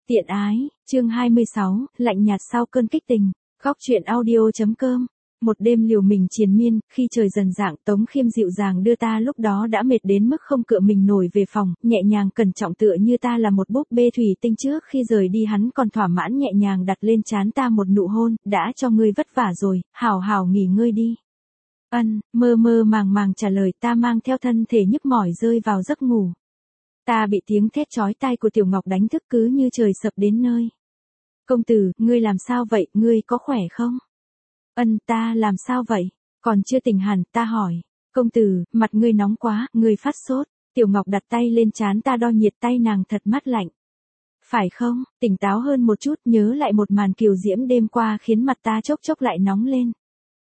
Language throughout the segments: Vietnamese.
Tiện ái, chương 26, lạnh nhạt sau cơn kích tình. Góc truyện audio.com. Một đêm liều mình triền miên, khi trời dần rạng, Tống Khiêm dịu dàng đưa ta lúc đó đã mệt đến mức không cựa mình nổi về phòng, nhẹ nhàng cẩn trọng tựa như ta là một búp bê thủy tinh. Trước khi rời đi hắn còn thỏa mãn nhẹ nhàng đặt lên trán ta một nụ hôn, đã cho ngươi vất vả rồi, hảo hảo nghỉ ngơi đi. Ân, mơ mơ màng màng trả lời, ta mang theo thân thể nhức mỏi rơi vào giấc ngủ. Ta bị tiếng thét chói tai của Tiểu Ngọc đánh thức cứ như trời sập đến nơi. Công tử, ngươi làm sao vậy, ngươi có khỏe không? Ân, ta làm sao vậy? Còn chưa tỉnh hẳn, ta hỏi. Công tử, mặt ngươi nóng quá, ngươi phát sốt. Tiểu Ngọc đặt tay lên trán ta đo nhiệt, tay nàng thật mát lạnh. Phải không, tỉnh táo hơn một chút, nhớ lại một màn kiều diễm đêm qua khiến mặt ta chốc chốc lại nóng lên.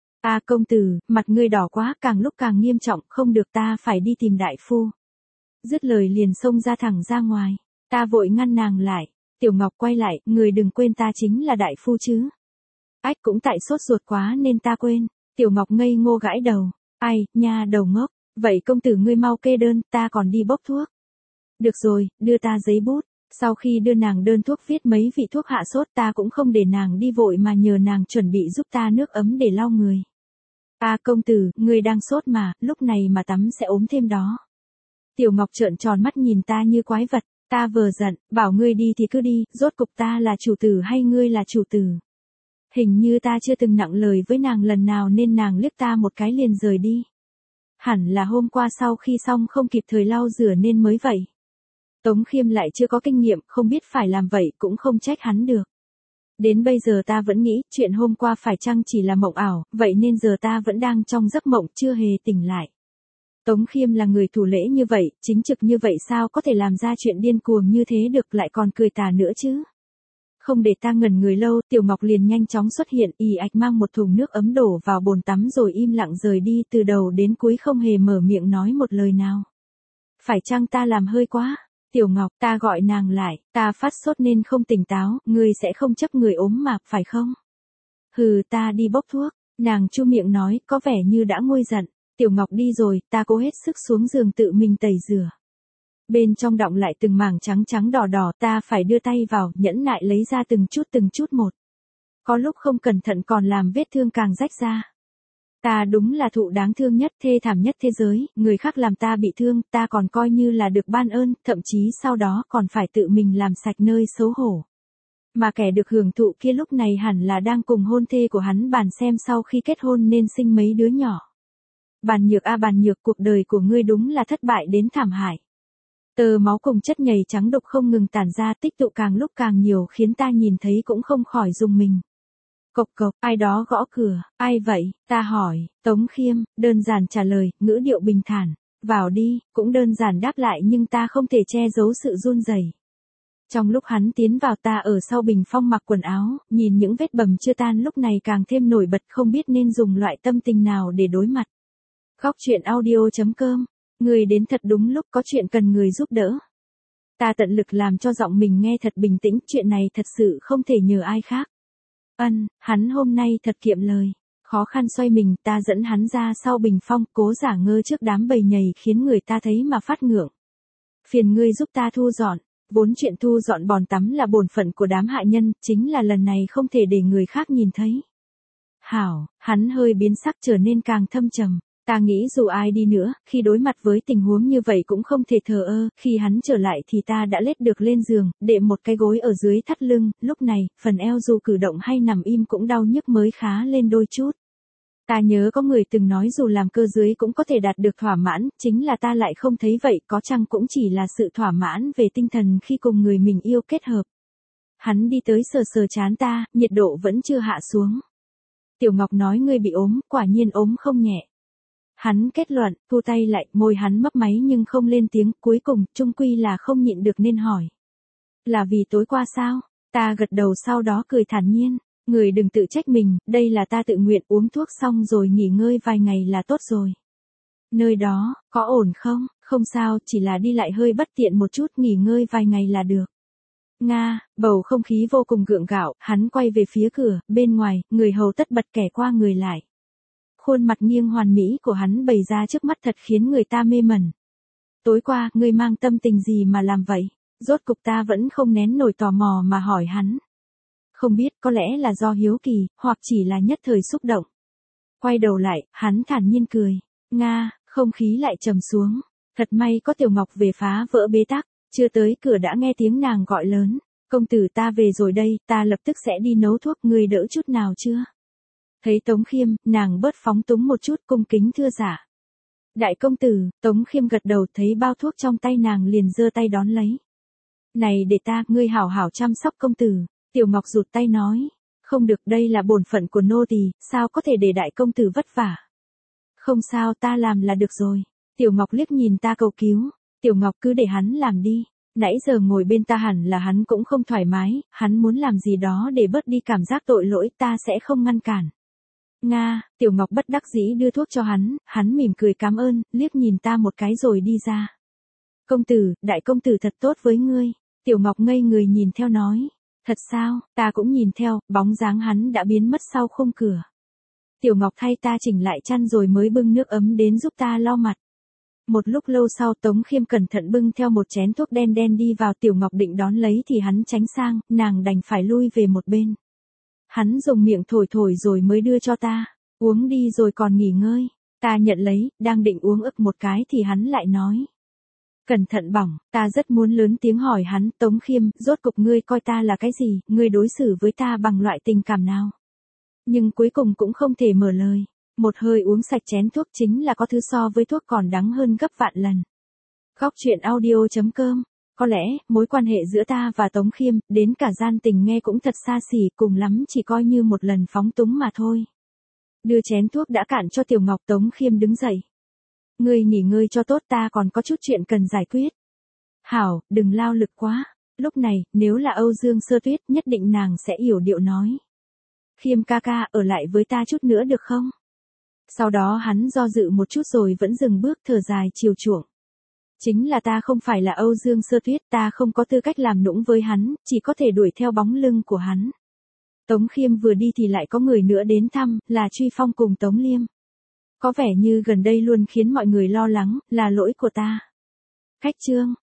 À công tử, mặt ngươi đỏ quá, càng lúc càng nghiêm trọng, không được, ta phải đi tìm đại phu. Dứt lời liền xông ra thẳng ra ngoài. Ta vội ngăn nàng lại. Tiểu Ngọc quay lại, người đừng quên ta chính là đại phu chứ. Ách, cũng tại sốt ruột quá nên ta quên. Tiểu Ngọc ngây ngô gãi đầu. Ai, nha đầu ngốc. Vậy công tử ngươi mau kê đơn, ta còn đi bốc thuốc. Được rồi, đưa ta giấy bút. Sau khi đưa nàng đơn thuốc viết mấy vị thuốc hạ sốt, ta cũng không để nàng đi vội mà nhờ nàng chuẩn bị giúp ta nước ấm để lau người. À công tử, ngươi đang sốt mà, lúc này mà tắm sẽ ốm thêm đó. Tiểu Ngọc trợn tròn mắt nhìn ta như quái vật, ta vờ giận, bảo ngươi đi thì cứ đi, rốt cục ta là chủ tử hay ngươi là chủ tử. Hình như ta chưa từng nặng lời với nàng lần nào nên nàng liếc ta một cái liền rời đi. Hẳn là hôm qua sau khi xong không kịp thời lau rửa nên mới vậy. Tống Khiêm lại chưa có kinh nghiệm, không biết phải làm vậy cũng không trách hắn được. Đến bây giờ ta vẫn nghĩ chuyện hôm qua phải chăng chỉ là mộng ảo, vậy nên giờ ta vẫn đang trong giấc mộng chưa hề tỉnh lại. Tống Khiêm là người thủ lễ như vậy, chính trực như vậy sao có thể làm ra chuyện điên cuồng như thế được, lại còn cười tà nữa chứ. Không để ta ngẩn người lâu, Tiểu Ngọc liền nhanh chóng xuất hiện, ì ạch mang một thùng nước ấm đổ vào bồn tắm rồi im lặng rời đi, từ đầu đến cuối không hề mở miệng nói một lời nào. Phải chăng ta làm hơi quá? Tiểu Ngọc, ta gọi nàng lại, ta phát sốt nên không tỉnh táo, ngươi sẽ không chấp người ốm mà, phải không? Hừ, ta đi bốc thuốc, nàng chu miệng nói, có vẻ như đã nguôi giận. Tiểu Ngọc đi rồi, ta cố hết sức xuống giường tự mình tẩy rửa. Bên trong đọng lại từng mảng trắng trắng đỏ đỏ, ta phải đưa tay vào, nhẫn nại lấy ra từng chút một. Có lúc không cẩn thận còn làm vết thương càng rách ra. Ta đúng là thụ đáng thương nhất, thê thảm nhất thế giới, người khác làm ta bị thương, ta còn coi như là được ban ơn, thậm chí sau đó còn phải tự mình làm sạch nơi xấu hổ. Mà kẻ được hưởng thụ kia lúc này hẳn là đang cùng hôn thê của hắn bàn xem sau khi kết hôn nên sinh mấy đứa nhỏ. Bàn nhược a bàn nhược, cuộc đời của ngươi đúng là thất bại đến thảm hại. Tơ máu cùng chất nhầy trắng đục không ngừng tản ra, tích tụ càng lúc càng nhiều khiến ta nhìn thấy cũng không khỏi rùng mình. Cộc cộc, ai đó gõ cửa, ai vậy, ta hỏi. Tống Khiêm, đơn giản trả lời, ngữ điệu bình thản. Vào đi, cũng đơn giản đáp lại nhưng ta không thể che giấu sự run rẩy. Trong lúc hắn tiến vào, ta ở sau bình phong mặc quần áo, nhìn những vết bầm chưa tan lúc này càng thêm nổi bật, không biết nên dùng loại tâm tình nào để đối mặt. Góc truyện audio.com. Người đến thật đúng lúc, có chuyện cần người giúp đỡ. Ta tận lực làm cho giọng mình nghe thật bình tĩnh, chuyện này thật sự không thể nhờ ai khác. Ân, hắn hôm nay thật kiệm lời. Khó khăn xoay mình, ta dẫn hắn ra sau bình phong, cố giả ngơ trước đám bầy nhầy khiến người ta thấy mà phát ngượng. Phiền ngươi giúp ta thu dọn. Vốn chuyện thu dọn bồn tắm là bổn phận của đám hạ nhân, chính là lần này không thể để người khác nhìn thấy. Hảo, hắn hơi biến sắc trở nên càng thâm trầm. Ta nghĩ dù ai đi nữa, khi đối mặt với tình huống như vậy cũng không thể thờ ơ, khi hắn trở lại thì ta đã lết được lên giường, đệm một cái gối ở dưới thắt lưng, lúc này, phần eo dù cử động hay nằm im cũng đau nhức mới khá lên đôi chút. Ta nhớ có người từng nói dù làm cơ dưới cũng có thể đạt được thỏa mãn, chính là ta lại không thấy vậy, có chăng cũng chỉ là sự thỏa mãn về tinh thần khi cùng người mình yêu kết hợp. Hắn đi tới sờ sờ trán ta, nhiệt độ vẫn chưa hạ xuống. Tiểu Ngọc nói ngươi bị ốm, quả nhiên ốm không nhẹ. Hắn kết luận, thu tay lại, môi hắn mấp máy nhưng không lên tiếng, cuối cùng, chung quy là không nhịn được nên hỏi. Là vì tối qua sao? Ta gật đầu sau đó cười thản nhiên. Người đừng tự trách mình, đây là ta tự nguyện, uống thuốc xong rồi nghỉ ngơi vài ngày là tốt rồi. Nơi đó, có ổn không? Không sao, chỉ là đi lại hơi bất tiện một chút, nghỉ ngơi vài ngày là được. Nga, bầu không khí vô cùng gượng gạo, hắn quay về phía cửa, bên ngoài, người hầu tất bật kẻ qua người lại. Khuôn mặt nghiêng hoàn mỹ của hắn bày ra trước mắt thật khiến người ta mê mẩn. Tối qua, ngươi mang tâm tình gì mà làm vậy? Rốt cục ta vẫn không nén nổi tò mò mà hỏi hắn. Không biết có lẽ là do hiếu kỳ, hoặc chỉ là nhất thời xúc động. Quay đầu lại, hắn thản nhiên cười. Nga, không khí lại trầm xuống. Thật may có Tiểu Ngọc về phá vỡ bế tắc, chưa tới cửa đã nghe tiếng nàng gọi lớn. Công tử ta về rồi đây, ta lập tức sẽ đi nấu thuốc, ngươi đỡ chút nào chưa? Thấy Tống Khiêm, nàng bớt phóng túng một chút, cung kính thưa dạ. Đại công tử, Tống Khiêm gật đầu, thấy bao thuốc trong tay nàng liền giơ tay đón lấy. Này để ta, ngươi hảo hảo chăm sóc công tử. Tiểu Ngọc rụt tay nói. Không được, đây là bổn phận của nô tỳ, sao có thể để đại công tử vất vả. Không sao, ta làm là được rồi. Tiểu Ngọc liếc nhìn ta cầu cứu. Tiểu Ngọc cứ để hắn làm đi. Nãy giờ ngồi bên ta hẳn là hắn cũng không thoải mái, hắn muốn làm gì đó để bớt đi cảm giác tội lỗi, ta sẽ không ngăn cản. Nga, Tiểu Ngọc bất đắc dĩ đưa thuốc cho hắn mỉm cười cảm ơn, liếc nhìn ta một cái rồi đi ra. Công tử, đại công tử thật tốt với ngươi. Tiểu Ngọc ngây người nhìn theo nói. Thật sao, ta cũng nhìn theo, bóng dáng hắn đã biến mất sau khung cửa. Tiểu Ngọc thay ta chỉnh lại chăn rồi mới bưng nước ấm đến giúp ta lau mặt. Một lúc lâu sau Tống Khiêm cẩn thận bưng theo một chén thuốc đen đen đi vào, Tiểu Ngọc định đón lấy thì hắn tránh sang, nàng đành phải lui về một bên. Hắn dùng miệng thổi thổi rồi mới đưa cho ta, uống đi rồi còn nghỉ ngơi. Ta nhận lấy, đang định uống ực một cái thì hắn lại nói. Cẩn thận bỏng, ta rất muốn lớn tiếng hỏi hắn, Tống Khiêm, rốt cục ngươi coi ta là cái gì, ngươi đối xử với ta bằng loại tình cảm nào. Nhưng cuối cùng cũng không thể mở lời. Một hơi uống sạch chén thuốc, chính là có thứ so với thuốc còn đắng hơn gấp vạn lần. Góc truyện audio.com. Có lẽ, mối quan hệ giữa ta và Tống Khiêm, đến cả gian tình nghe cũng thật xa xỉ, cùng lắm chỉ coi như một lần phóng túng mà thôi. Đưa chén thuốc đã cạn cho Tiểu Ngọc, Tống Khiêm đứng dậy. Ngươi nghỉ ngơi cho tốt, ta còn có chút chuyện cần giải quyết. Hảo, đừng lao lực quá. Lúc này, nếu là Âu Dương Sơ Tuyết, nhất định nàng sẽ yểu điệu nói. Khiêm ca ca, ở lại với ta chút nữa được không? Sau đó hắn do dự một chút rồi vẫn dừng bước, thở dài chiều chuộng. Chính là ta không phải là Âu Dương Sơ Tuyết, ta không có tư cách làm nũng với hắn, chỉ có thể đuổi theo bóng lưng của hắn. Tống Khiêm vừa đi thì lại có người nữa đến thăm, là Truy Phong cùng Tống Liêm. Có vẻ như gần đây luôn khiến mọi người lo lắng, là lỗi của ta. Khách trương,